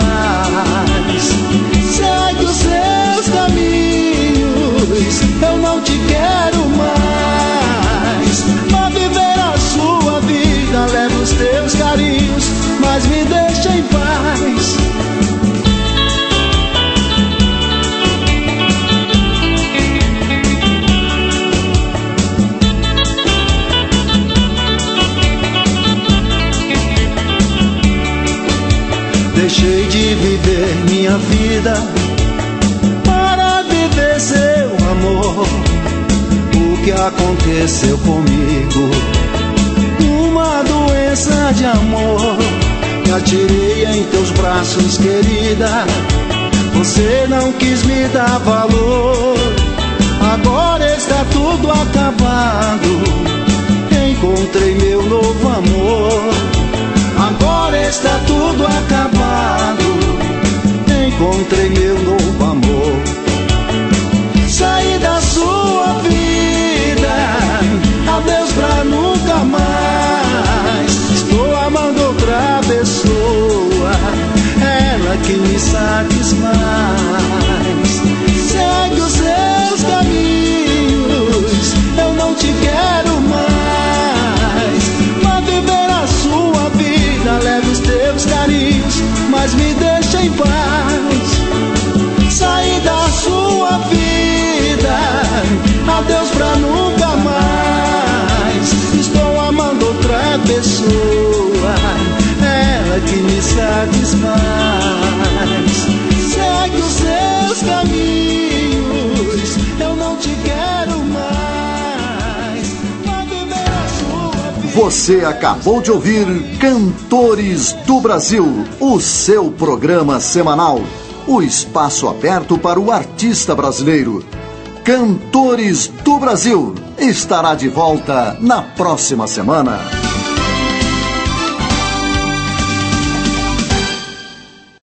Segue os seus caminhos, eu não te quero mais. Vá viver a sua vida, leva os teus carinhos, mas me deixa em paz. Deixei de viver minha vida para viver seu amor. O que aconteceu comigo? Uma doença de amor. Me atirei em teus braços, querida. Você não quis me dar valor. Agora está tudo acabado. Encontrei meu novo amor. Agora está tudo acabado. Encontrei meu novo amor. Saí da sua vida, adeus pra nunca mais. Estou amando outra pessoa, ela que me satisfaz. Segue os seus caminhos, eu não te quero mais. Vá viver a sua vida, leve os teus carinhos, mas me deixa em paz. Saí da sua vida, adeus pra nunca mais. Estou amando outra pessoa, ela que me satisfaz. Segue os seus caminhos, eu não te quero mais. Vá viver a sua vida. Você acabou de ouvir Cantores do Brasil, o seu programa semanal. O espaço aberto para o artista brasileiro. Cantores do Brasil estará de volta na próxima semana.